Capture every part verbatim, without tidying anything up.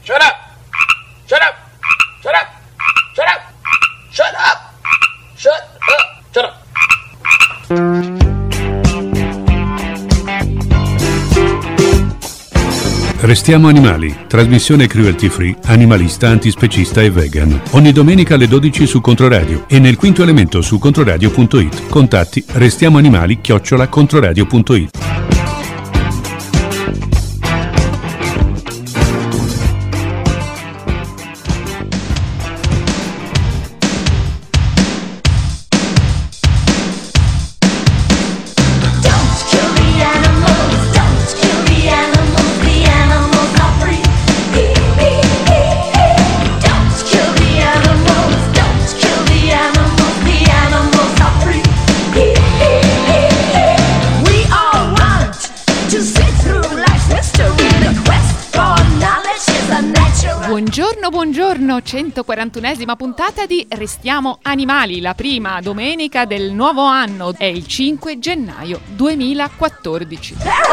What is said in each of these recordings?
Shut up! Shut up! Shut up! Shut up! Shut up! Shut up! Shut up! Restiamo animali, trasmissione cruelty free, animalista, antispecista e vegan. Ogni domenica alle dodici su Controradio e nel quinto elemento su controradio punto it. Contatti restiamoanimali chiocciola controradio punto it. Buongiorno, buongiorno, centoquarantunesima puntata di Restiamo Animali, la prima domenica del nuovo anno, è il cinque gennaio duemilaquattordici.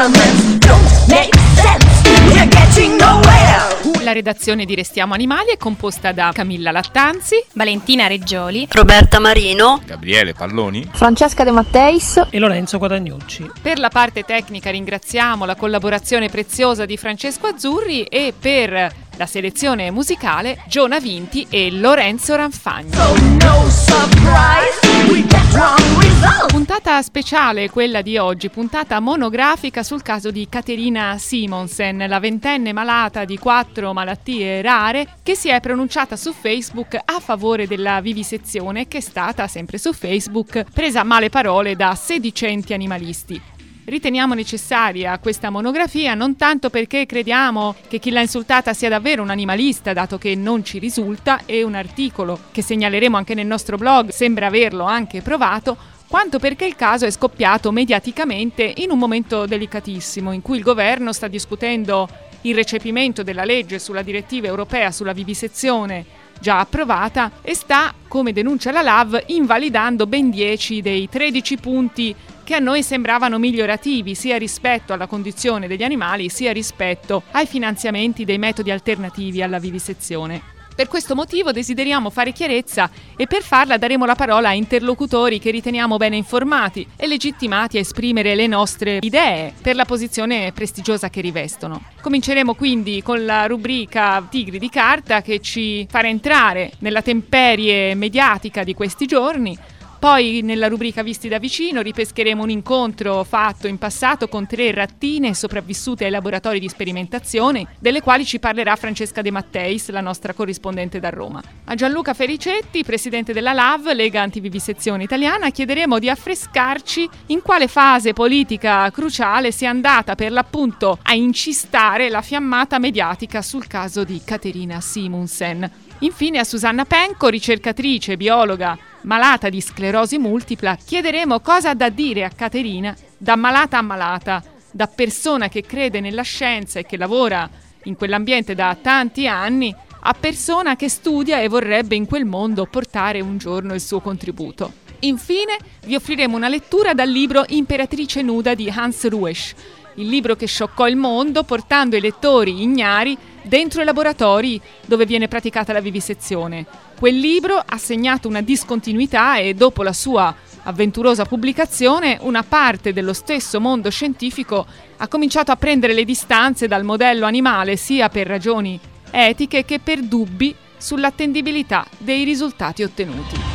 La redazione di Restiamo Animali è composta da Camilla Lattanzi, Valentina Reggioli, Roberta Marino, Gabriele Palloni, Francesca De Matteis e Lorenzo Guadagnucci. Per la parte tecnica ringraziamo la collaborazione preziosa di Francesco Azzurri e per la selezione musicale Giona Vinti e Lorenzo Ranfagni. So no surprise, we get wrong results. Puntata speciale quella di oggi, puntata monografica sul caso di Caterina Simonsen, la ventenne malata di quattro malattie rare che si è pronunciata su Facebook a favore della vivisezione e che è stata, sempre su Facebook, presa a male parole da sedicenti animalisti. Riteniamo necessaria questa monografia non tanto perché crediamo che chi l'ha insultata sia davvero un animalista, dato che non ci risulta, e un articolo che segnaleremo anche nel nostro blog sembra averlo anche provato, quanto perché il caso è scoppiato mediaticamente in un momento delicatissimo in cui il governo sta discutendo il recepimento della legge sulla direttiva europea sulla vivisezione già approvata e sta, come denuncia la L A V, invalidando ben dieci dei tredici punti che a noi sembravano migliorativi sia rispetto alla condizione degli animali sia rispetto ai finanziamenti dei metodi alternativi alla vivisezione. Per questo motivo desideriamo fare chiarezza e per farla daremo la parola a interlocutori che riteniamo bene informati e legittimati a esprimere le nostre idee per la posizione prestigiosa che rivestono. Cominceremo quindi con la rubrica Tigri di carta che ci farà entrare nella temperie mediatica di questi giorni. Poi nella rubrica Visti da vicino ripescheremo un incontro fatto in passato con tre rattine sopravvissute ai laboratori di sperimentazione, delle quali ci parlerà Francesca De Matteis, la nostra corrispondente da Roma. A Gianluca Fericetti, presidente della L A V, Lega Antivivisezione Italiana, chiederemo di affrescarci in quale fase politica cruciale sia andata per l'appunto a incistare la fiammata mediatica sul caso di Caterina Simonsen. Infine a Susanna Penco, ricercatrice, biologa, malata di sclerosi multipla, chiederemo cosa ha da dire a Caterina da malata a malata, da persona che crede nella scienza e che lavora in quell'ambiente da tanti anni, a persona che studia e vorrebbe in quel mondo portare un giorno il suo contributo. Infine vi offriremo una lettura dal libro Imperatrice nuda di Hans Ruesch, il libro che scioccò il mondo portando i lettori ignari dentro i laboratori dove viene praticata la vivisezione. Quel libro ha segnato una discontinuità e dopo la sua avventurosa pubblicazione una parte dello stesso mondo scientifico ha cominciato a prendere le distanze dal modello animale sia per ragioni etiche che per dubbi sull'attendibilità dei risultati ottenuti.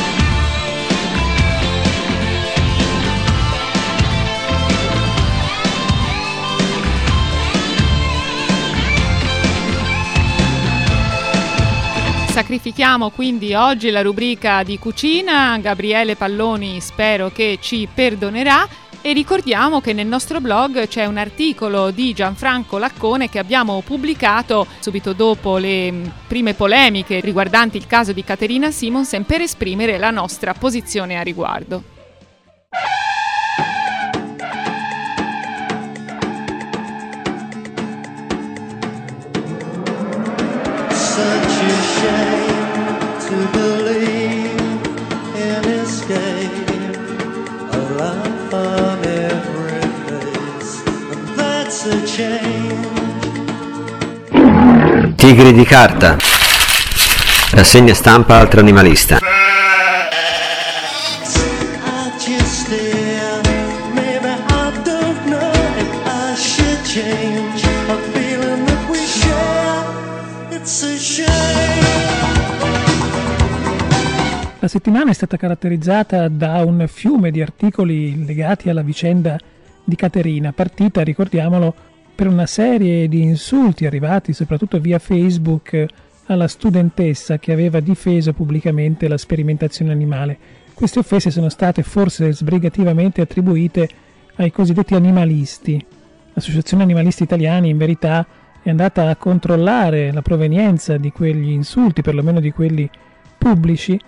Sacrifichiamo quindi oggi la rubrica di cucina, Gabriele Palloni spero che ci perdonerà e ricordiamo che nel nostro blog c'è un articolo di Gianfranco Laccone che abbiamo pubblicato subito dopo le prime polemiche riguardanti il caso di Caterina Simonsen per esprimere la nostra posizione a riguardo. Such a shame to believe in escape, a laugh on every face, and that's a change. Tigri di carta. Rassegna stampa Altro Animalista. La settimana è stata caratterizzata da un fiume di articoli legati alla vicenda di Caterina, partita, ricordiamolo, per una serie di insulti arrivati soprattutto via Facebook alla studentessa che aveva difeso pubblicamente la sperimentazione animale. Queste offese sono state forse sbrigativamente attribuite ai cosiddetti animalisti. L'Associazione Animalisti Italiani in verità è andata a controllare la provenienza di quegli insulti, perlomeno di quelli pubblici,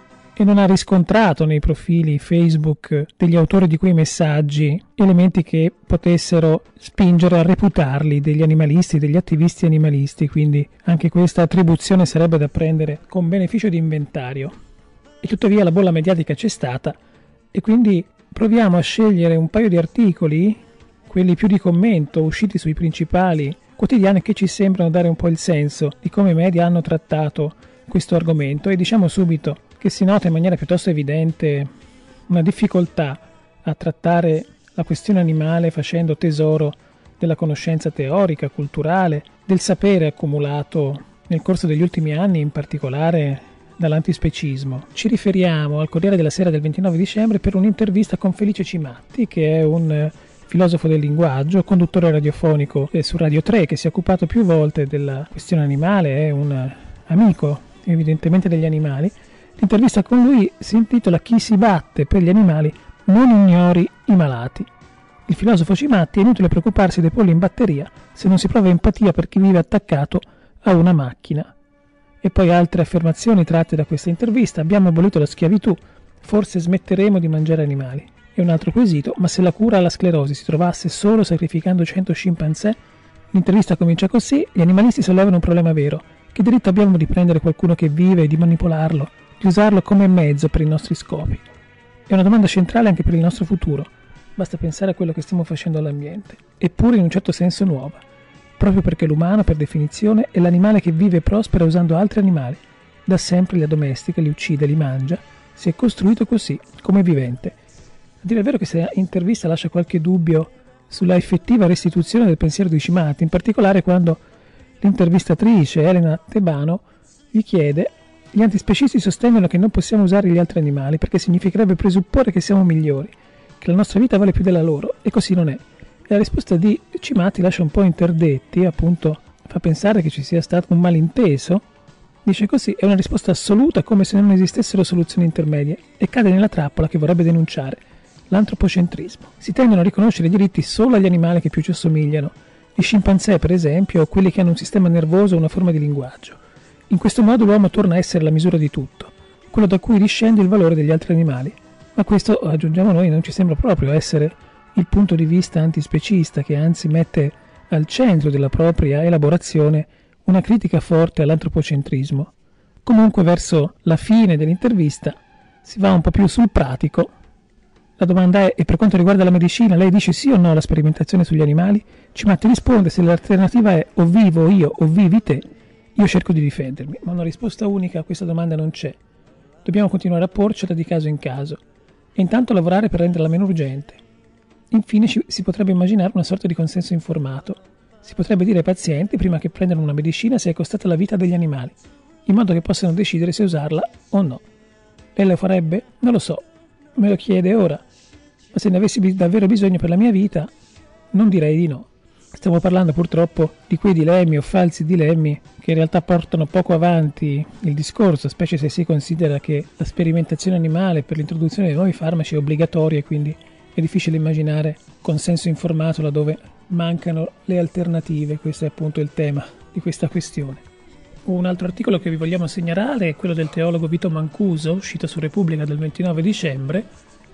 e non ha riscontrato nei profili Facebook degli autori di quei messaggi elementi che potessero spingere a reputarli degli animalisti, degli attivisti animalisti, quindi anche questa attribuzione sarebbe da prendere con beneficio di inventario. E tuttavia la bolla mediatica c'è stata e quindi proviamo a scegliere un paio di articoli, quelli più di commento, usciti sui principali quotidiani, che ci sembrano dare un po' il senso di come i media hanno trattato questo argomento, e diciamo subito che si nota in maniera piuttosto evidente una difficoltà a trattare la questione animale facendo tesoro della conoscenza teorica, culturale, del sapere accumulato nel corso degli ultimi anni, in particolare dall'antispecismo. Ci riferiamo al Corriere della Sera del ventinove dicembre per un'intervista con Felice Cimatti, che è un filosofo del linguaggio, conduttore radiofonico su Radio tre, che si è occupato più volte della questione animale, è un amico evidentemente degli animali. L'intervista con lui si intitola "Chi si batte per gli animali non ignori i malati". Il filosofo Cimatti: è inutile preoccuparsi dei polli in batteria se non si prova empatia per chi vive attaccato a una macchina. E poi altre affermazioni tratte da questa intervista: abbiamo abolito la schiavitù, forse smetteremo di mangiare animali. E un altro quesito: ma se la cura alla sclerosi si trovasse solo sacrificando cento scimpanzé? L'intervista comincia così: gli animalisti sollevano un problema vero. Che diritto abbiamo di prendere qualcuno che vive e di manipolarlo, di usarlo come mezzo per i nostri scopi? È una domanda centrale anche per il nostro futuro. Basta pensare a quello che stiamo facendo all'ambiente. Eppure in un certo senso nuova, proprio perché l'umano, per definizione, è l'animale che vive e prospera usando altri animali. Da sempre li addomestica, li uccide, li mangia. Si è costruito così, come vivente. A dire il vero, questa intervista lascia qualche dubbio sulla effettiva restituzione del pensiero di Cimatti, in particolare quando l'intervistatrice Elena Tebano gli chiede: gli antispecisti sostengono che non possiamo usare gli altri animali perché significherebbe presupporre che siamo migliori, che la nostra vita vale più della loro, e così non è. E la risposta di Cimatti lascia un po' interdetti, appunto fa pensare che ci sia stato un malinteso. Dice così: è una risposta assoluta, come se non esistessero soluzioni intermedie, e cade nella trappola che vorrebbe denunciare: l'antropocentrismo. Si tendono a riconoscere i diritti solo agli animali che più ci assomigliano, i scimpanzé per esempio, o quelli che hanno un sistema nervoso o una forma di linguaggio. In questo modo l'uomo torna a essere la misura di tutto, quello da cui discende il valore degli altri animali. Ma questo, aggiungiamo noi, non ci sembra proprio essere il punto di vista antispecista, che anzi mette al centro della propria elaborazione una critica forte all'antropocentrismo. Comunque, verso la fine dell'intervista si va un po' più sul pratico. La domanda è: e per quanto riguarda la medicina, lei dice sì o no alla sperimentazione sugli animali? Cimatti risponde: se l'alternativa è o vivo io o vivi te, io cerco di difendermi. Ma una risposta unica a questa domanda non c'è. Dobbiamo continuare a porcela di caso in caso e intanto lavorare per renderla meno urgente. Infine ci, si potrebbe immaginare una sorta di consenso informato. Si potrebbe dire ai pazienti, prima che prendano una medicina, se è costata la vita degli animali, in modo che possano decidere se usarla o no. Lei lo farebbe? Non lo so. Me lo chiede ora. Ma se ne avessi davvero bisogno per la mia vita, non direi di no. Stiamo parlando purtroppo di quei dilemmi o falsi dilemmi che in realtà portano poco avanti il discorso, specie se si considera che la sperimentazione animale per l'introduzione di nuovi farmaci è obbligatoria e quindi è difficile immaginare consenso informato laddove mancano le alternative. Questo è appunto il tema di questa questione. Un altro articolo che vi vogliamo segnalare è quello del teologo Vito Mancuso, uscito su Repubblica del ventinove dicembre,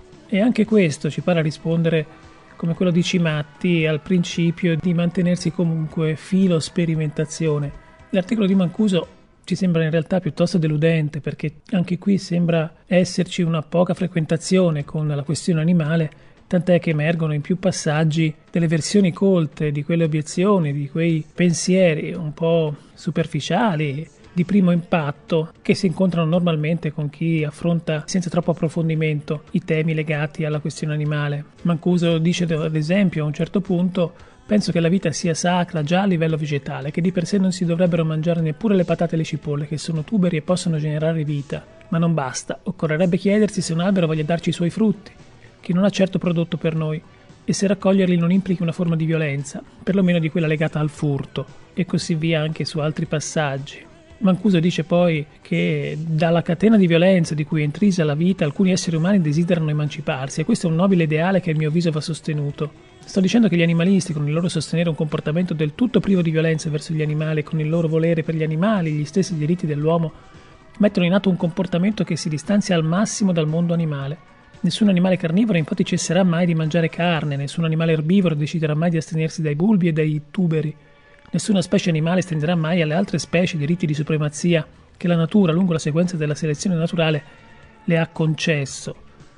e anche questo ci pare rispondere, come quello di Cimatti, al principio di mantenersi comunque filo sperimentazione. L'articolo di Mancuso ci sembra in realtà piuttosto deludente, perché anche qui sembra esserci una poca frequentazione con la questione animale, tant'è che emergono in più passaggi delle versioni colte di quelle obiezioni, di quei pensieri un po' superficiali, di primo impatto, che si incontrano normalmente con chi affronta senza troppo approfondimento i temi legati alla questione animale. Mancuso dice ad esempio a un certo punto: penso che la vita sia sacra già a livello vegetale, che di per sé non si dovrebbero mangiare neppure le patate e le cipolle, che sono tuberi e possono generare vita. Ma non basta, occorrerebbe chiedersi se un albero voglia darci i suoi frutti, che non ha certo prodotto per noi, e se raccoglierli non implichi una forma di violenza, perlomeno di quella legata al furto, e così via anche su altri passaggi. Mancuso dice poi che dalla catena di violenza di cui è intrisa la vita alcuni esseri umani desiderano emanciparsi, e questo è un nobile ideale che a mio avviso va sostenuto. Sto dicendo che gli animalisti, con il loro sostenere un comportamento del tutto privo di violenza verso gli animali e con il loro volere per gli animali gli stessi diritti dell'uomo, mettono in atto un comportamento che si distanzia al massimo dal mondo animale. Nessun animale carnivoro infatti cesserà mai di mangiare carne, nessun animale erbivoro deciderà mai di astenersi dai bulbi e dai tuberi. Nessuna specie animale estenderà mai alle altre specie diritti di supremazia che la natura, lungo la sequenza della selezione naturale, le ha concesso.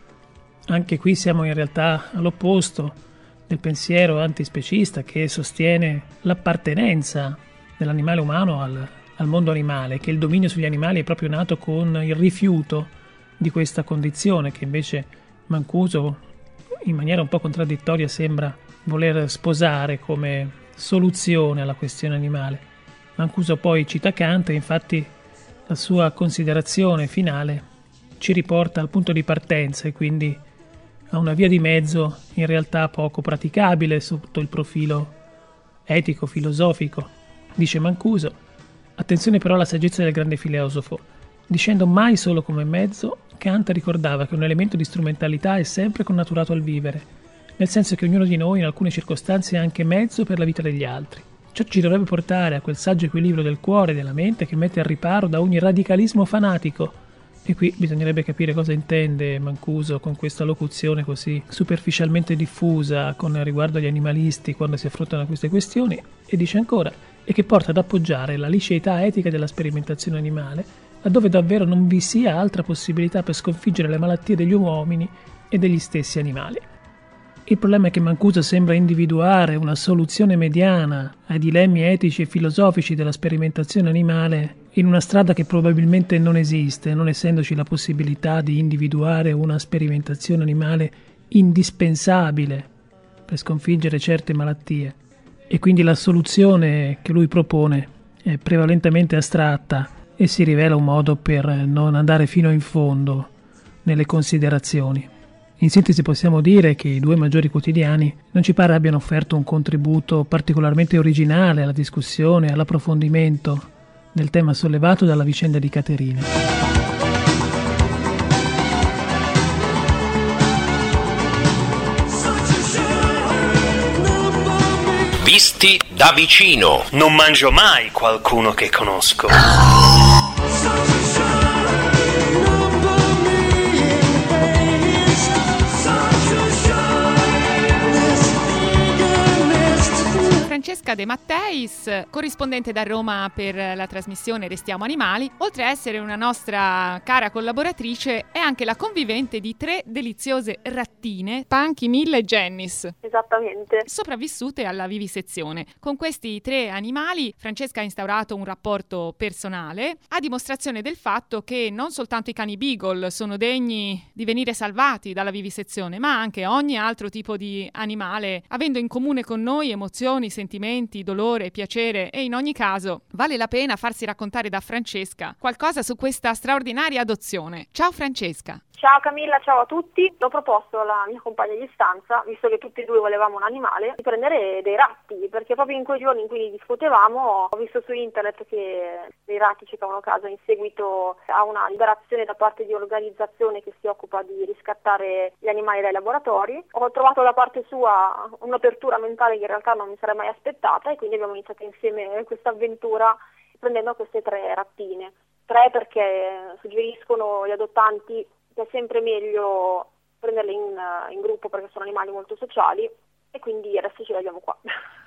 Anche qui siamo in realtà all'opposto del pensiero antispecista che sostiene l'appartenenza dell'animale umano al, al mondo animale, che il dominio sugli animali è proprio nato con il rifiuto di questa condizione, che invece Mancuso, in maniera un po' contraddittoria, sembra voler sposare come soluzione alla questione animale. Mancuso poi cita Kant e infatti la sua considerazione finale ci riporta al punto di partenza e quindi a una via di mezzo in realtà poco praticabile sotto il profilo etico-filosofico. Dice Mancuso: attenzione però alla saggezza del grande filosofo. Dicendo mai solo come mezzo, Kant ricordava che un elemento di strumentalità è sempre connaturato al vivere, nel senso che ognuno di noi in alcune circostanze è anche mezzo per la vita degli altri. Ciò ci dovrebbe portare a quel saggio equilibrio del cuore e della mente che mette al riparo da ogni radicalismo fanatico. E qui bisognerebbe capire cosa intende Mancuso con questa locuzione così superficialmente diffusa con riguardo agli animalisti quando si affrontano queste questioni, e dice ancora: e che porta ad appoggiare la liceità etica della sperimentazione animale, laddove davvero non vi sia altra possibilità per sconfiggere le malattie degli uomini e degli stessi animali. Il problema è che Mancuso sembra individuare una soluzione mediana ai dilemmi etici e filosofici della sperimentazione animale in una strada che probabilmente non esiste, non essendoci la possibilità di individuare una sperimentazione animale indispensabile per sconfiggere certe malattie. E quindi la soluzione che lui propone è prevalentemente astratta e si rivela un modo per non andare fino in fondo nelle considerazioni. In sintesi possiamo dire che i due maggiori quotidiani non ci pare abbiano offerto un contributo particolarmente originale alla discussione e all'approfondimento del tema sollevato dalla vicenda di Caterina. Visti da vicino. Non mangio mai qualcuno che conosco. Francesca De Matteis, corrispondente da Roma per la trasmissione Restiamo Animali, oltre a essere una nostra cara collaboratrice, è anche la convivente di tre deliziose rattine, Punky, Milla e Janice. Esattamente. Sopravvissute alla vivisezione. Con questi tre animali Francesca ha instaurato un rapporto personale, a dimostrazione del fatto che non soltanto i cani Beagle sono degni di venire salvati dalla vivisezione, ma anche ogni altro tipo di animale, avendo in comune con noi emozioni, sentimenti, dolore, piacere, e in ogni caso vale la pena farsi raccontare da Francesca qualcosa su questa straordinaria adozione. Ciao Francesca. Ciao Camilla, ciao a tutti. Ho proposto alla mia compagna di stanza, visto che tutti e due volevamo un animale, di prendere dei ratti, perché proprio in quei giorni in cui li discutevamo ho visto su internet che dei ratti cercavano casa in seguito a una liberazione da parte di un'organizzazione che si occupa di riscattare gli animali dai laboratori. Ho trovato da parte sua un'apertura mentale che in realtà non mi sarei mai aspettata, e quindi abbiamo iniziato insieme questa avventura prendendo queste tre rattine. Tre perché suggeriscono gli adottanti che è sempre meglio prenderle in, in gruppo, perché sono animali molto sociali, e quindi adesso ce le abbiamo qua.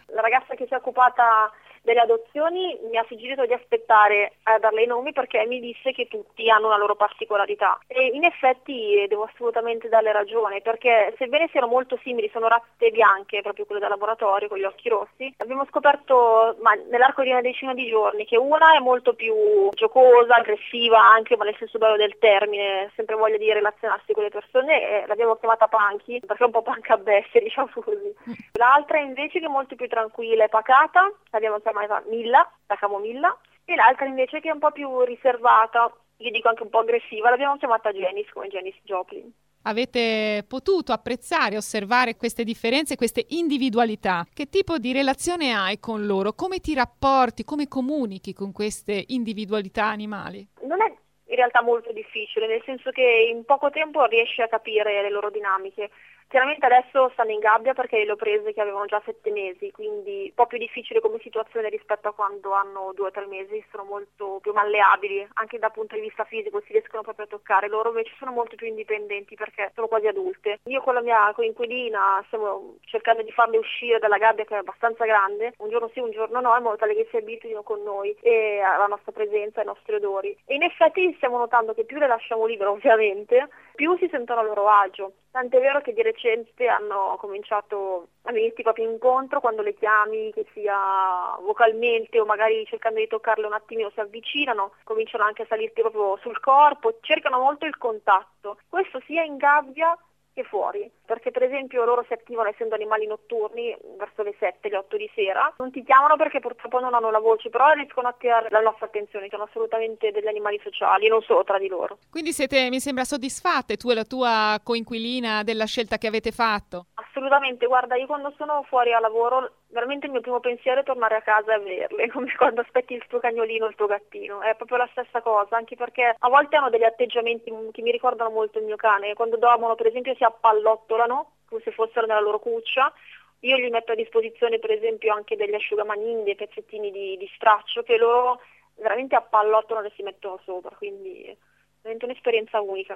La ragazza che si è occupata delle adozioni mi ha suggerito di aspettare a darle i nomi perché mi disse che tutti hanno una loro particolarità e in effetti devo assolutamente darle ragione, perché sebbene siano molto simili, sono razze bianche, proprio quelle da laboratorio con gli occhi rossi, abbiamo scoperto ma, nell'arco di una decina di giorni che una è molto più giocosa, aggressiva anche, ma nel senso bello del termine, sempre voglia di relazionarsi con le persone, e l'abbiamo chiamata Punky perché è un po' punk a bestia, diciamo così. L'altra invece che è molto più tranquilla e pacata, l'abbiamo chiamata Milla, la camomilla, e l'altra invece che è un po' più riservata, io dico anche un po' aggressiva, l'abbiamo chiamata Janice, come Janis Joplin. Avete potuto apprezzare, osservare queste differenze, queste individualità. Che tipo di relazione hai con loro? Come ti rapporti, come comunichi con queste individualità animali? Non è in realtà molto difficile, nel senso che in poco tempo riesci a capire le loro dinamiche. Chiaramente adesso stanno in gabbia perché le ho prese che avevano già sette mesi, quindi un po' più difficile come situazione rispetto a quando hanno due o tre mesi, sono molto più malleabili, anche dal punto di vista fisico, si riescono proprio a toccare, loro invece sono molto più indipendenti perché sono quasi adulte. Io con la mia coinquilina stiamo cercando di farle uscire dalla gabbia che è abbastanza grande, un giorno sì, un giorno no, in modo tale che si abituino con noi e alla nostra presenza, ai nostri odori. E in effetti stiamo notando che più le lasciamo libere ovviamente, più si sentono a loro agio. Tant'è vero che di recente hanno cominciato a venirti proprio incontro quando le chiami, che sia vocalmente o magari cercando di toccarle un attimino, si avvicinano, cominciano anche a salirti proprio sul corpo, cercano molto il contatto. Questo sia in gabbia che fuori, perché per esempio loro si attivano essendo animali notturni verso le sette, le otto di sera, non ti chiamano perché purtroppo non hanno la voce, però riescono a attirare la nostra attenzione, sono assolutamente degli animali sociali, non solo tra di loro. Quindi siete, mi sembra, soddisfatte tu e la tua coinquilina della scelta che avete fatto? Assolutamente, guarda, io quando sono fuori a lavoro veramente il mio primo pensiero è tornare a casa e vederle, come quando aspetti il tuo cagnolino o il tuo gattino, è proprio la stessa cosa, anche perché a volte hanno degli atteggiamenti che mi ricordano molto il mio cane, quando dormono per esempio si appallottolano come se fossero nella loro cuccia, io gli metto a disposizione per esempio anche degli asciugamanini, dei pezzettini di, di straccio che loro veramente appallottolano e si mettono sopra, quindi diventa un'esperienza unica.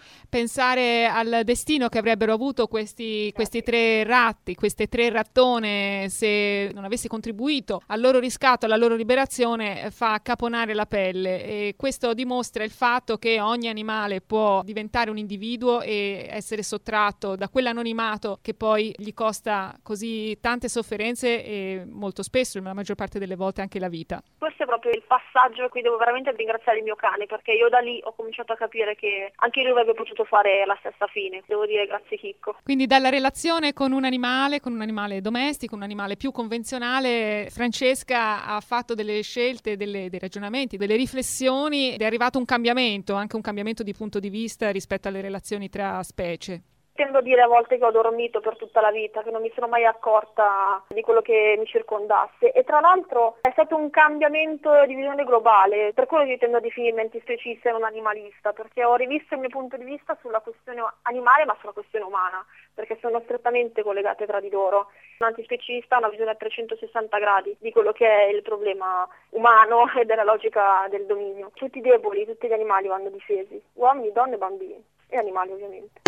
Pensare al destino che avrebbero avuto questi, questi tre ratti, queste tre rattone, se non avesse contribuito al loro riscatto, alla loro liberazione, fa caponare la pelle, e questo dimostra il fatto che ogni animale può diventare un individuo e essere sottratto da quell'anonimato che poi gli costa così tante sofferenze e molto spesso, la maggior parte delle volte, anche la vita. Questo è proprio il passaggio a cui devo veramente ringraziare il mio cane, perché io da lì ho cominciato a capire che anche lui avrebbe potuto fare la stessa fine. Devo dire grazie Chicco. Quindi dalla relazione con un animale, con un animale domestico, un animale più convenzionale, Francesca ha fatto delle scelte, delle, dei ragionamenti, delle riflessioni ed è arrivato un cambiamento, anche un cambiamento di punto di vista rispetto alle relazioni tra specie. Tendo a dire a volte che ho dormito per tutta la vita, che non mi sono mai accorta di quello che mi circondasse, e tra l'altro è stato un cambiamento di visione globale, per quello che io tendo a definirmi antispecista e non animalista, perché ho rivisto il mio punto di vista sulla questione animale ma sulla questione umana, perché sono strettamente collegate tra di loro. Un antispecista ha una visione a trecentosessanta gradi di quello che è il problema umano e della logica del dominio. Tutti i deboli, tutti gli animali vanno difesi, uomini, donne, bambini e animali ovviamente.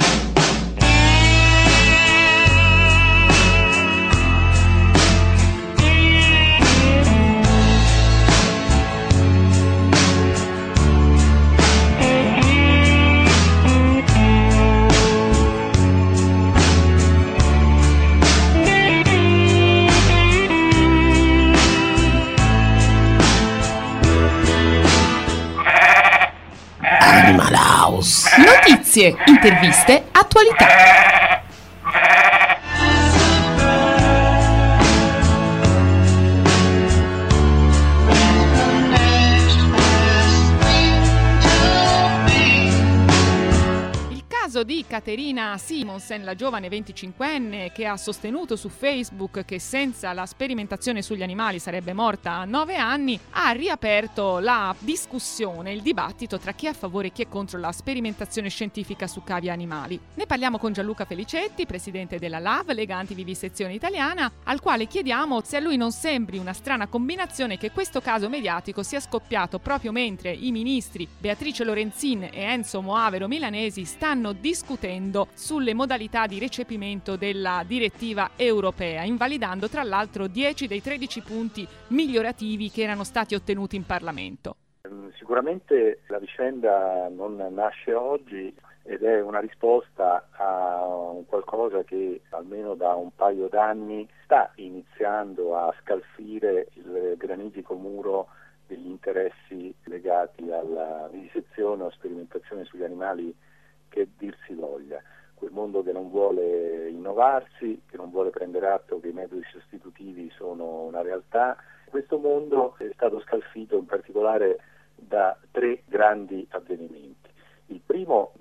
Animal House. Notizie, interviste, attualità. Di Caterina Simonsen, la giovane venticinquenne che ha sostenuto su Facebook che senza la sperimentazione sugli animali sarebbe morta a nove anni, ha riaperto la discussione, il dibattito tra chi è a favore e chi è contro la sperimentazione scientifica su cavie animali. Ne parliamo con Gianluca Felicetti, presidente della L A V, Lega Antivivisezione Italiana, al quale chiediamo se a lui non sembri una strana combinazione che questo caso mediatico sia scoppiato proprio mentre i ministri Beatrice Lorenzin e Enzo Moavero Milanesi stanno discutendo discutendo sulle modalità di recepimento della direttiva europea, invalidando tra l'altro dieci dei tredici punti migliorativi che erano stati ottenuti in Parlamento. Sicuramente la vicenda non nasce oggi ed è una risposta a un qualcosa che almeno da un paio d'anni sta iniziando a scalfire il granitico muro degli interessi legati alla vivisezione o sperimentazione sugli animali che dir si voglia. Quel mondo che non vuole innovarsi, che non vuole prendere atto che i metodi sostitutivi sono una realtà. Questo mondo è stato scalfito in particolare da tre grandi avvenimenti. Il primo,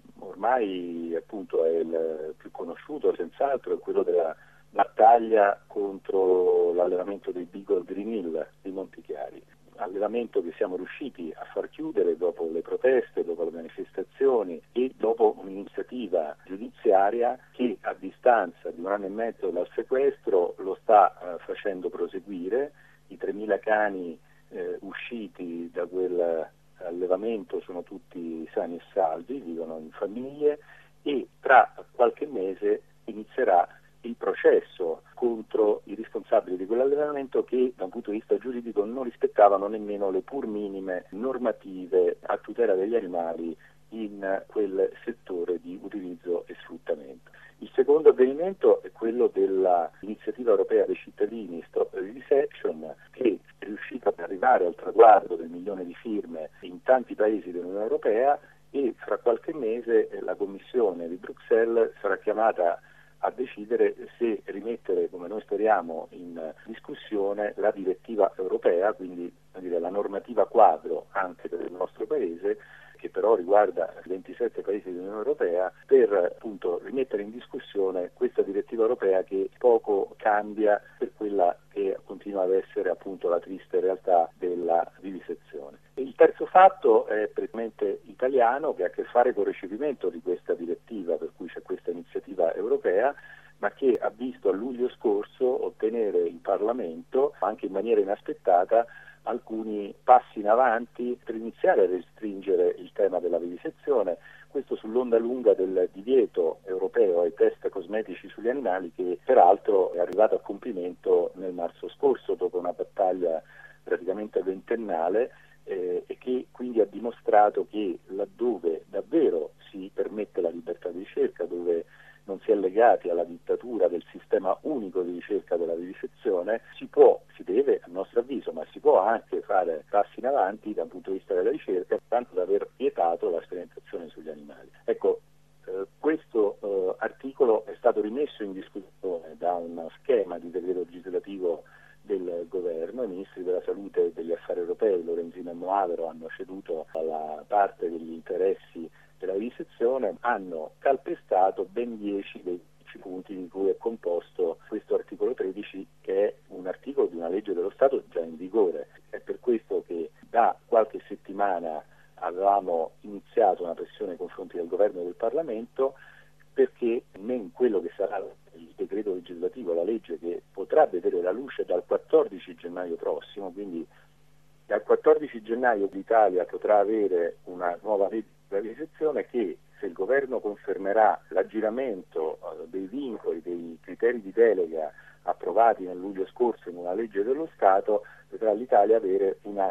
ormai appunto è il più conosciuto senz'altro, è quello della battaglia contro l'allevamento dei Beagle Green Hill di Montichiari. Allevamento che siamo riusciti a far chiudere dopo le proteste, dopo le manifestazioni e dopo un'iniziativa giudiziaria che a distanza di un anno e mezzo dal sequestro lo sta eh, facendo proseguire. I tremila cani eh, usciti da quel allevamento sono tutti sani e salvi, vivono in famiglie e tra qualche mese inizierà il processo contro i responsabili di quell'allevamento che da un punto di vista giuridico non rispettavano nemmeno le pur minime normative a tutela degli animali in quel settore di utilizzo e sfruttamento. Il secondo avvenimento è quello dell'iniziativa europea dei cittadini Stop Vivisection, che è riuscita ad arrivare al traguardo del milione di firme in tanti paesi dell'Unione Europea e fra qualche mese la Commissione di Bruxelles sarà chiamata a decidere se rimettere, come noi speriamo, in discussione la direttiva europea, quindi dire, la normativa quadro anche per il nostro Paese, che però riguarda ventisette paesi dell'Unione Europea, per appunto rimettere in discussione questa direttiva europea che poco cambia per quella che continua ad essere appunto la triste realtà della vivisezione. Il terzo fatto è prettamente italiano, che ha a che fare con il recepimento di questa direttiva, per cui c'è questa iniziativa europea, ma che ha visto a luglio scorso ottenere in Parlamento, anche in maniera inaspettata, alcuni passi in avanti per iniziare a restringere il tema della vivisezione, questo sull'onda lunga del divieto europeo ai test cosmetici sugli animali, che peraltro è arrivato a compimento nel marzo scorso dopo una battaglia praticamente ventennale eh, e che quindi ha dimostrato che laddove davvero si permette la libertà di ricerca, dove non si è legati alla dittatura del sistema unico di ricerca della vivisezione, si può, si deve a nostro avviso, ma si può anche fare passi in avanti dal punto di vista della ricerca, tanto da aver vietato la sperimentazione sugli animali. Ecco, eh, questo eh, articolo è stato rimesso in discussione da uno schema di decreto legislativo del governo. I ministri della salute e degli affari europei, Lorenzino e Moavero, hanno ceduto alla parte degli interessi della vivisezione, hanno calpestato ben dieci dei punti di cui è composto questo articolo tredici, che è un articolo di una legge dello Stato già in vigore. È per questo che da qualche settimana avevamo iniziato una pressione nei confronti del governo e del Parlamento, perché in quello che sarà il decreto legislativo, la legge che potrà vedere la luce dal quattordici gennaio prossimo, quindi dal quattordici gennaio l'Italia potrà avere una nuova legge della vivisezione che, se il governo confermerà l'aggiramento eh, dei vincoli, dei criteri di delega approvati nel luglio scorso in una legge dello Stato, vedrà l'Italia avere una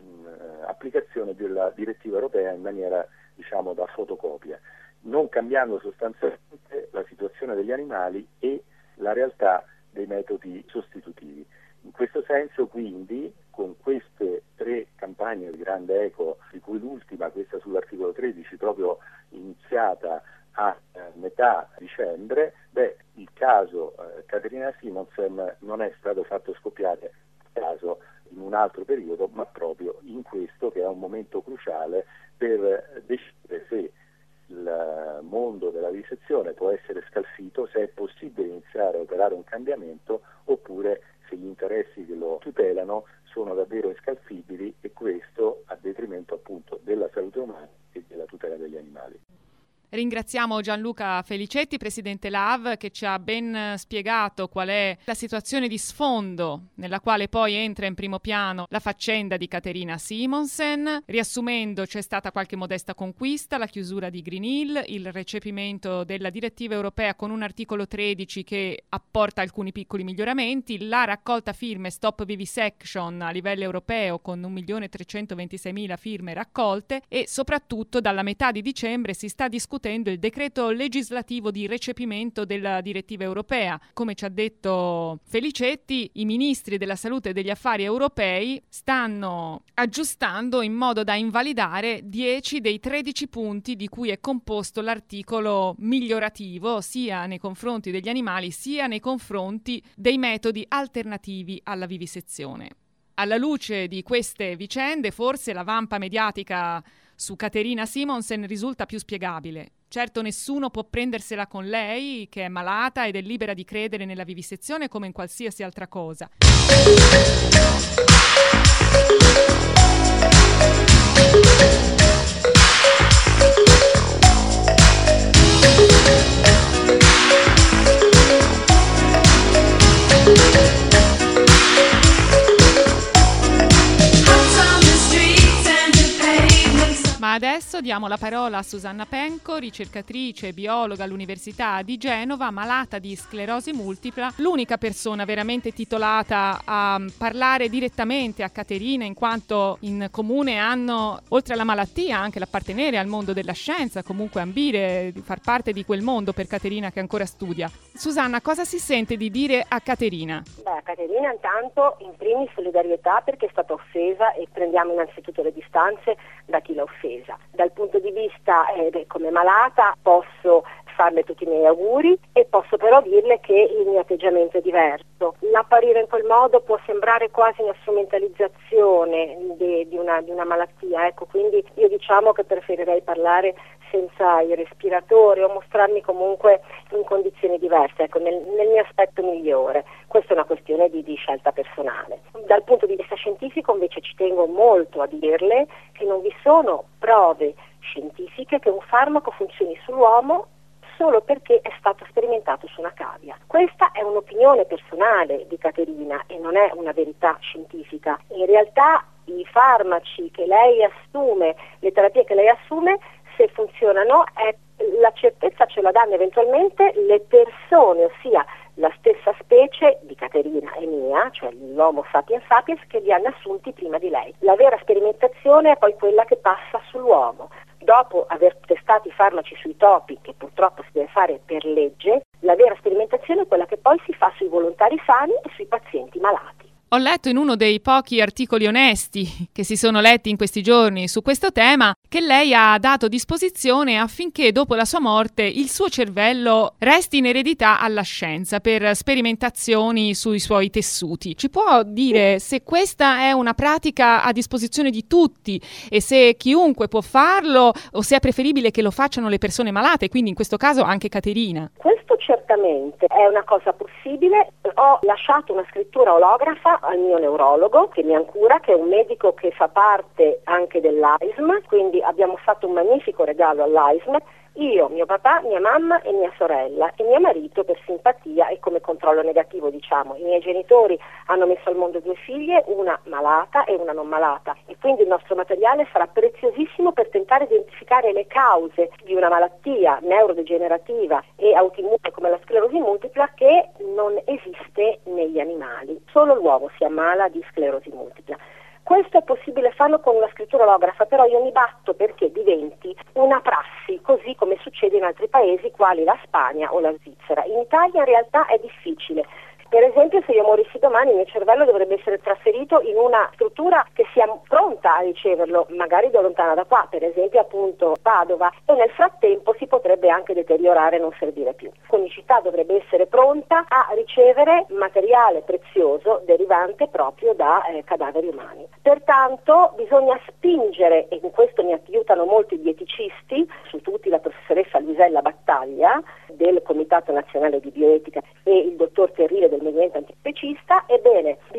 mh, applicazione della direttiva europea in maniera, diciamo, da fotocopia, non cambiando sostanzialmente la situazione degli animali e la realtà dei metodi sostitutivi. In questo senso, quindi, con queste tre campagne di grande eco, di cui l'ultima, questa sull'articolo tredici, proprio iniziata a eh, metà dicembre, beh, il caso eh, Caterina Simonsen non è stato fatto scoppiare caso in un altro periodo, ma proprio in questo, che è un momento cruciale per decidere se il mondo della vivisezione può essere scalfito, se è possibile iniziare a operare un cambiamento, oppure se gli interessi che lo tutelano sono davvero inscalfibili, e questo a detrimento appunto della salute umana e della tutela degli animali. Ringraziamo Gianluca Felicetti, presidente L A V, che ci ha ben spiegato qual è la situazione di sfondo nella quale poi entra in primo piano la faccenda di Caterina Simonsen. Riassumendo, c'è stata qualche modesta conquista, la chiusura di Green Hill, il recepimento della direttiva europea con un articolo tredici che apporta alcuni piccoli miglioramenti, la raccolta firme Stop Vivisection a livello europeo con un milione trecentoventiseimila firme raccolte e soprattutto dalla metà di dicembre si sta discutendo il decreto legislativo di recepimento della direttiva europea. Come ci ha detto Felicetti, i ministri della salute e degli affari europei stanno aggiustando in modo da invalidare dieci dei tredici punti di cui è composto l'articolo migliorativo sia nei confronti degli animali sia nei confronti dei metodi alternativi alla vivisezione. Alla luce di queste vicende, forse la vampa mediatica su Caterina Simonsen risulta più spiegabile. Certo, nessuno può prendersela con lei, che è malata ed è libera di credere nella vivisezione come in qualsiasi altra cosa. Ma adesso diamo la parola a Susanna Penco, ricercatrice e biologa all'Università di Genova, malata di sclerosi multipla, l'unica persona veramente titolata a parlare direttamente a Caterina, in quanto in comune hanno, oltre alla malattia, anche l'appartenere al mondo della scienza, comunque ambire di far parte di quel mondo per Caterina che ancora studia. Susanna, cosa si sente di dire a Caterina? Beh, a Caterina intanto in primis solidarietà perché è stata offesa e prendiamo innanzitutto le distanze da chi l'ha offesa. Dal punto di vista eh, come malata posso farle tutti i miei auguri e posso però dirle che il mio atteggiamento è diverso. L'apparire in quel modo può sembrare quasi una strumentalizzazione di, di, una, di una malattia, ecco, quindi io diciamo che preferirei parlare senza il respiratore o mostrarmi comunque in condizioni diverse, ecco, nel, nel mio aspetto migliore. Questa è una questione di, di scelta personale. Dal punto di vista scientifico invece ci tengo molto a dirle che non vi sono prove scientifiche che un farmaco funzioni sull'uomo solo perché è stato sperimentato su una cavia. Questa è un'opinione personale di Caterina e non è una verità scientifica. In realtà i farmaci che lei assume, le terapie che lei assume, se funzionano, è, la certezza ce la danno eventualmente le persone, ossia la stessa specie di Caterina e mia, cioè l'Homo sapiens sapiens, che li hanno assunti prima di lei. La vera sperimentazione è poi quella che passa sull'uomo. Dopo aver testato i farmaci sui topi, che purtroppo si deve fare per legge, la vera sperimentazione è quella che poi si fa sui volontari sani e sui pazienti malati. Ho letto in uno dei pochi articoli onesti che si sono letti in questi giorni su questo tema che lei ha dato disposizione affinché dopo la sua morte il suo cervello resti in eredità alla scienza per sperimentazioni sui suoi tessuti. Ci può dire se questa è una pratica a disposizione di tutti e se chiunque può farlo o se è preferibile che lo facciano le persone malate, quindi in questo caso anche Caterina? Questo certamente è una cosa possibile. Ho lasciato una scrittura olografa al mio neurologo che mi ancora, che è un medico che fa parte anche dell'A I S M, quindi abbiamo fatto un magnifico regalo all'A I S M, io, mio papà, mia mamma e mia sorella e mio marito per simpatia e come controllo negativo, diciamo. I miei genitori hanno messo al mondo due figlie, una malata e una non malata, e quindi il nostro materiale sarà preziosissimo per tentare di identificare le cause di una malattia neurodegenerativa e autoimmune come la sclerosi multipla che non esiste negli animali. Solo l'uomo si ammala di sclerosi multipla. Questo è possibile farlo con una scrittura olografa, però io mi batto perché diventi una prassi, così come succede in altri paesi quali la Spagna o la Svizzera. In Italia in realtà è difficile. Per esempio, se io morissi domani il mio cervello dovrebbe essere trasferito in una struttura che sia pronta a riceverlo, magari da lontana da qua, per esempio appunto Padova, e nel frattempo si potrebbe anche deteriorare e non servire più. Ogni città dovrebbe essere pronta a ricevere materiale prezioso derivante proprio da eh, cadaveri umani. Pertanto bisogna spingere, e in questo mi aiutano molto i dieticisti, su tutti la professoressa Luisella Battaglia del Comitato Nazionale di Bioetica e il dottor Terrile del Movimento Antispecista. Ebbene, bisogna spingere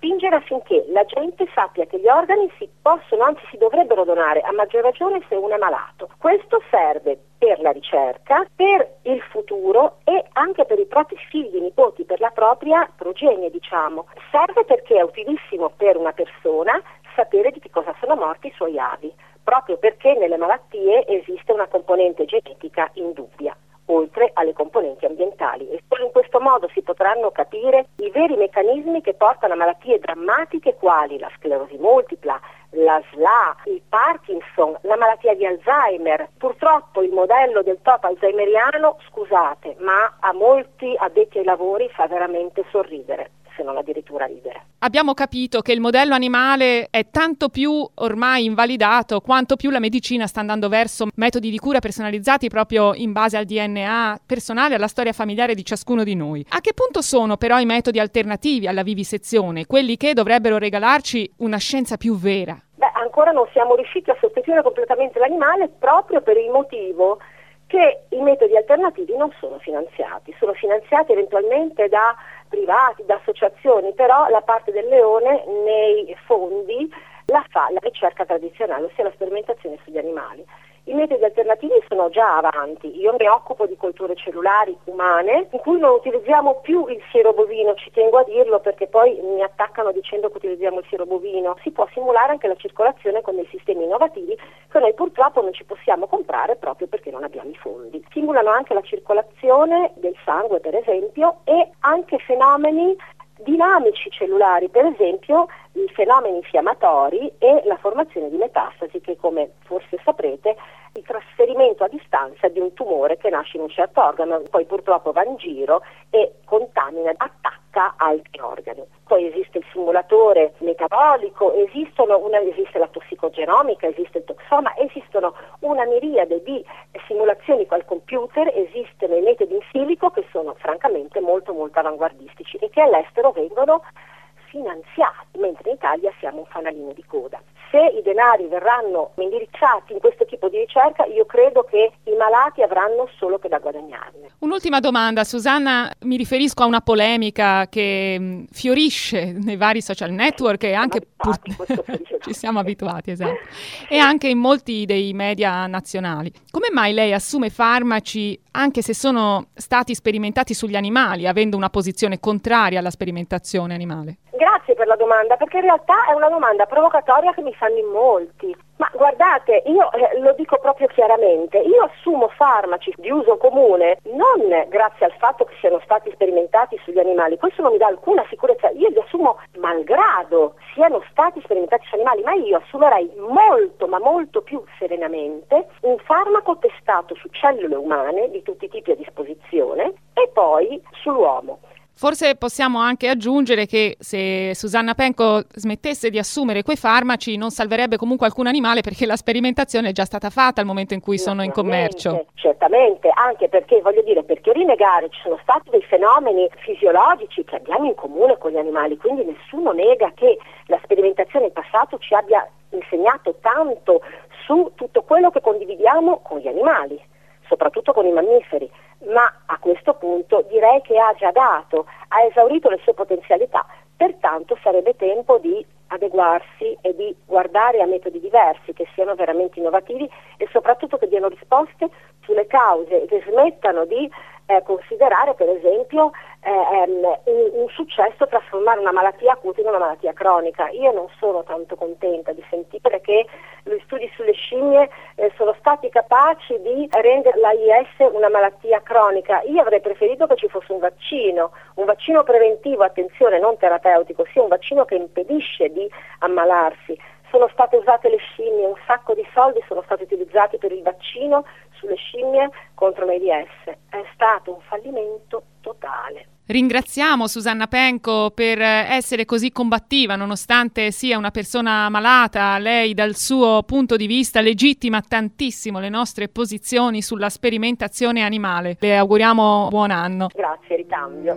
spingere affinché la gente sappia che gli organi si possono, anzi si dovrebbero donare, a maggior ragione se uno è malato. Questo serve per la ricerca, per il futuro e anche per i propri figli, nipoti, per la propria progenie, diciamo. Serve perché è utilissimo per una persona sapere di che cosa sono morti i suoi avi, proprio perché nelle malattie esiste una componente genetica indubbia, oltre alle componenti ambientali, e solo in questo modo si potranno capire i veri meccanismi che portano a malattie drammatiche quali la sclerosi multipla, la S L A, il Parkinson, la malattia di Alzheimer. Purtroppo il modello del top alzheimeriano, scusate, ma a molti addetti ai lavori fa veramente sorridere, se non addirittura ridere. Abbiamo capito che il modello animale è tanto più ormai invalidato quanto più la medicina sta andando verso metodi di cura personalizzati proprio in base al D N A personale, alla storia familiare di ciascuno di noi. A che punto sono però i metodi alternativi alla vivisezione, quelli che dovrebbero regalarci una scienza più vera? Beh, ancora non siamo riusciti a sostituire completamente l'animale proprio per il motivo che i metodi alternativi non sono finanziati, sono finanziati eventualmente da privati, da associazioni, però la parte del leone nei fondi la fa la ricerca tradizionale, ossia la sperimentazione sugli animali. I metodi alternativi sono già avanti. Io mi occupo di colture cellulari umane in cui non utilizziamo più il siero bovino, ci tengo a dirlo perché poi mi attaccano dicendo che utilizziamo il siero bovino. Si può simulare anche la circolazione con dei sistemi innovativi che noi purtroppo non ci possiamo comprare proprio perché non abbiamo i fondi. Simulano anche la circolazione del sangue, per esempio, e anche fenomeni dinamici cellulari, per esempio i fenomeni infiammatori e la formazione di metastasi, che come forse saprete il trasferimento a distanza di un tumore che nasce in un certo organo, poi purtroppo va in giro e contamina, attacca altri organi. Poi esiste il simulatore metabolico, esistono una, esiste la tossicogenomica, esiste il toxoma, esistono una miriade di simulazioni col computer, esistono i metodi in silico che sono francamente molto molto avanguardistici e che all'estero vengono finanziati, mentre in Italia siamo un fanalino di coda. Se i denari verranno indirizzati in questo tipo di ricerca, io credo che i malati avranno solo che da guadagnarne. Un'ultima domanda, Susanna, mi riferisco a una polemica che mh, fiorisce nei vari social network e anche pur... ci siamo abituati, esatto, e anche in molti dei media nazionali. Come mai lei assume farmaci anche se sono stati sperimentati sugli animali, avendo una posizione contraria alla sperimentazione animale? Grazie per la domanda, perché in realtà è una domanda provocatoria che mi fanno in molti. Ma guardate, io eh, lo dico proprio chiaramente, io assumo farmaci di uso comune non grazie al fatto che siano stati sperimentati sugli animali, questo non mi dà alcuna sicurezza, io li assumo malgrado siano stati sperimentati su animali, ma io assumerei molto ma molto più serenamente un farmaco testato su cellule umane di tutti i tipi a disposizione e poi sull'uomo. Forse possiamo anche aggiungere che se Susanna Penco smettesse di assumere quei farmaci non salverebbe comunque alcun animale, perché la sperimentazione è già stata fatta al momento in cui sono in commercio. Certamente, anche perché voglio dire, perché rinegare, ci sono stati dei fenomeni fisiologici che abbiamo in comune con gli animali, quindi nessuno nega che la sperimentazione in passato ci abbia insegnato tanto su tutto quello che condividiamo con gli animali, soprattutto con i mammiferi, ma a questo punto direi che ha già dato, ha esaurito le sue potenzialità, pertanto sarebbe tempo di adeguarsi e di guardare a metodi diversi che siano veramente innovativi e soprattutto che diano risposte sulle cause e che smettano di eh, considerare per esempio eh, um, un, un successo trasformare una malattia acuta in una malattia cronica. Io non sono tanto contenta di sentire che gli studi sulle scimmie eh, sono stati capaci di rendere l'A I S una malattia cronica. Io avrei preferito che ci fosse un vaccino, un vaccino preventivo, attenzione, non terapeutico, sia un vaccino che impedisce di ammalarsi. Sono state usate le scimmie, un sacco di soldi sono stati utilizzati per il vaccino sulle scimmie contro l'AIDS. È stato un fallimento totale. Ringraziamo Susanna Penco per essere così combattiva, nonostante sia una persona malata. Lei dal suo punto di vista legittima tantissimo le nostre posizioni sulla sperimentazione animale. Le auguriamo buon anno. Grazie, ricambio.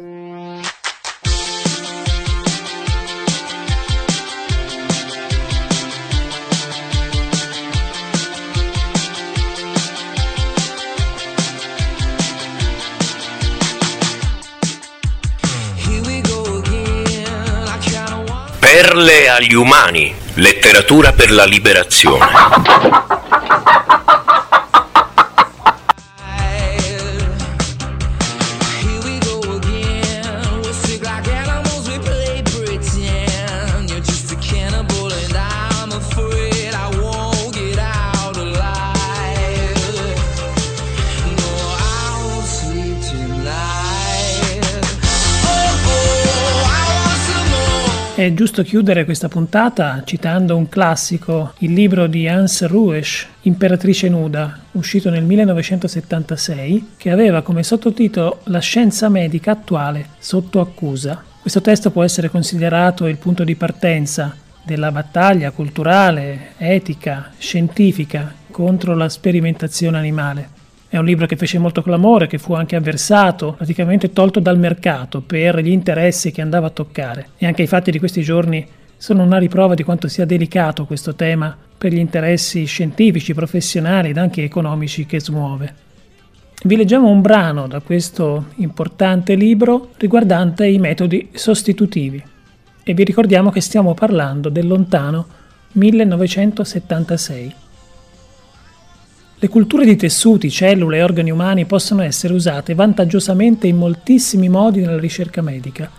Perle agli umani, letteratura per la liberazione. È giusto chiudere questa puntata citando un classico, il libro di Hans Ruesch, Imperatrice nuda, uscito nel millenovecentosettantasei, che aveva come sottotitolo La scienza medica attuale sotto accusa. Questo testo può essere considerato il punto di partenza della battaglia culturale, etica, scientifica contro la sperimentazione animale. È un libro che fece molto clamore, che fu anche avversato, praticamente tolto dal mercato per gli interessi che andava a toccare. E anche i fatti di questi giorni sono una riprova di quanto sia delicato questo tema per gli interessi scientifici, professionali ed anche economici che smuove. Vi leggiamo un brano da questo importante libro riguardante i metodi sostitutivi. E vi ricordiamo che stiamo parlando del lontano millenovecentosettantasei. Le culture di tessuti, cellule e organi umani possono essere usate vantaggiosamente in moltissimi modi nella ricerca medica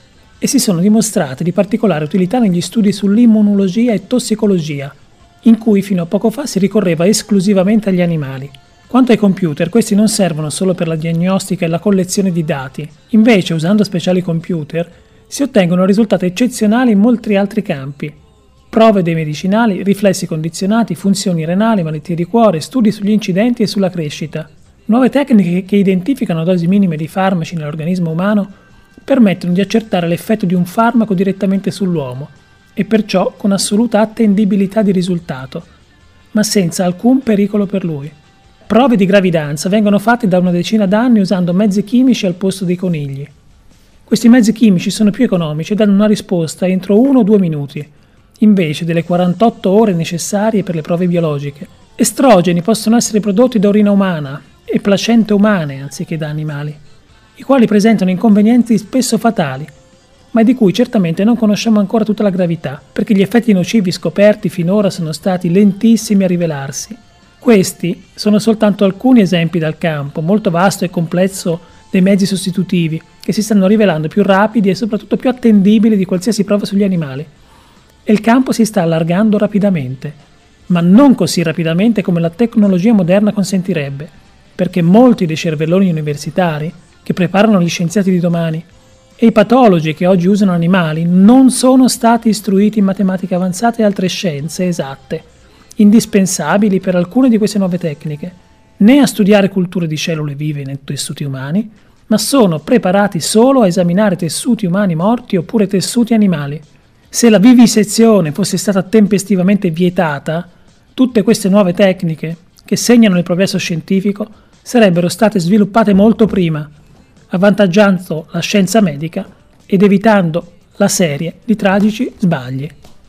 e si sono dimostrate di particolare utilità negli studi sull'immunologia e tossicologia, in cui fino a poco fa si ricorreva esclusivamente agli animali. Quanto ai computer, questi non servono solo per la diagnostica e la collezione di dati, invece usando speciali computer si ottengono risultati eccezionali in molti altri campi. Prove dei medicinali, riflessi condizionati, funzioni renali, malattie di cuore, studi sugli incidenti e sulla crescita. Nuove tecniche che identificano dosi minime di farmaci nell'organismo umano permettono di accertare l'effetto di un farmaco direttamente sull'uomo e perciò con assoluta attendibilità di risultato, ma senza alcun pericolo per lui. Prove di gravidanza vengono fatte da una decina d'anni usando mezzi chimici al posto dei conigli. Questi mezzi chimici sono più economici e danno una risposta entro uno o due minuti, invece delle quarantotto ore necessarie per le prove biologiche. Estrogeni possono essere prodotti da urina umana e placente umane anziché da animali, i quali presentano inconvenienti spesso fatali, ma di cui certamente non conosciamo ancora tutta la gravità, perché gli effetti nocivi scoperti finora sono stati lentissimi a rivelarsi. Questi sono soltanto alcuni esempi dal campo, molto vasto e complesso, dei mezzi sostitutivi, che si stanno rivelando più rapidi e soprattutto più attendibili di qualsiasi prova sugli animali. E il campo si sta allargando rapidamente, ma non così rapidamente come la tecnologia moderna consentirebbe, perché molti dei cervelloni universitari che preparano gli scienziati di domani e i patologi che oggi usano animali non sono stati istruiti in matematica avanzata e altre scienze esatte, indispensabili per alcune di queste nuove tecniche, né a studiare culture di cellule vive nei tessuti umani, ma sono preparati solo a esaminare tessuti umani morti oppure tessuti animali. Se la vivisezione fosse stata tempestivamente vietata, tutte queste nuove tecniche, che segnano il progresso scientifico, sarebbero state sviluppate molto prima, avvantaggiando la scienza medica ed evitando la serie di tragici sbagli.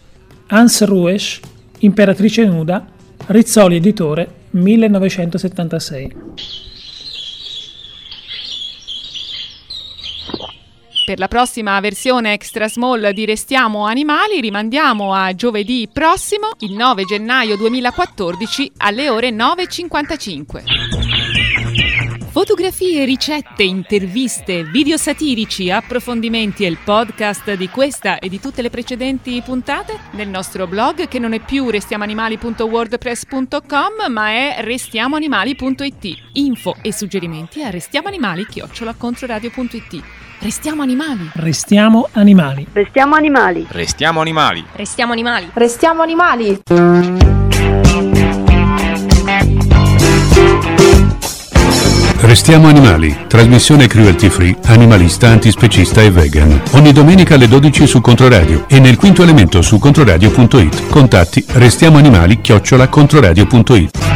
Hans Ruesch, Imperatrice nuda, Rizzoli editore, millenovecentosettantasei. Per la prossima versione extra small di Restiamo Animali rimandiamo a giovedì prossimo, il nove gennaio duemilaquattordici, alle ore nove e cinquantacinque. Fotografie, ricette, interviste, video satirici, approfondimenti e il podcast di questa e di tutte le precedenti puntate nel nostro blog, che non è più restiamoanimali punto wordpress punto com ma è restiamoanimali punto it. Info e suggerimenti a restiamoanimali chiocciola controradio punto it. Restiamo animali. Restiamo animali. Restiamo animali. Restiamo animali. Restiamo animali. Restiamo animali. Restiamo animali, trasmissione cruelty free, animalista, antispecista e vegan. Ogni domenica alle dodici su Controradio e nel quinto elemento su controradio punto it. Contatti restiamoanimali chiocciola controradio punto it.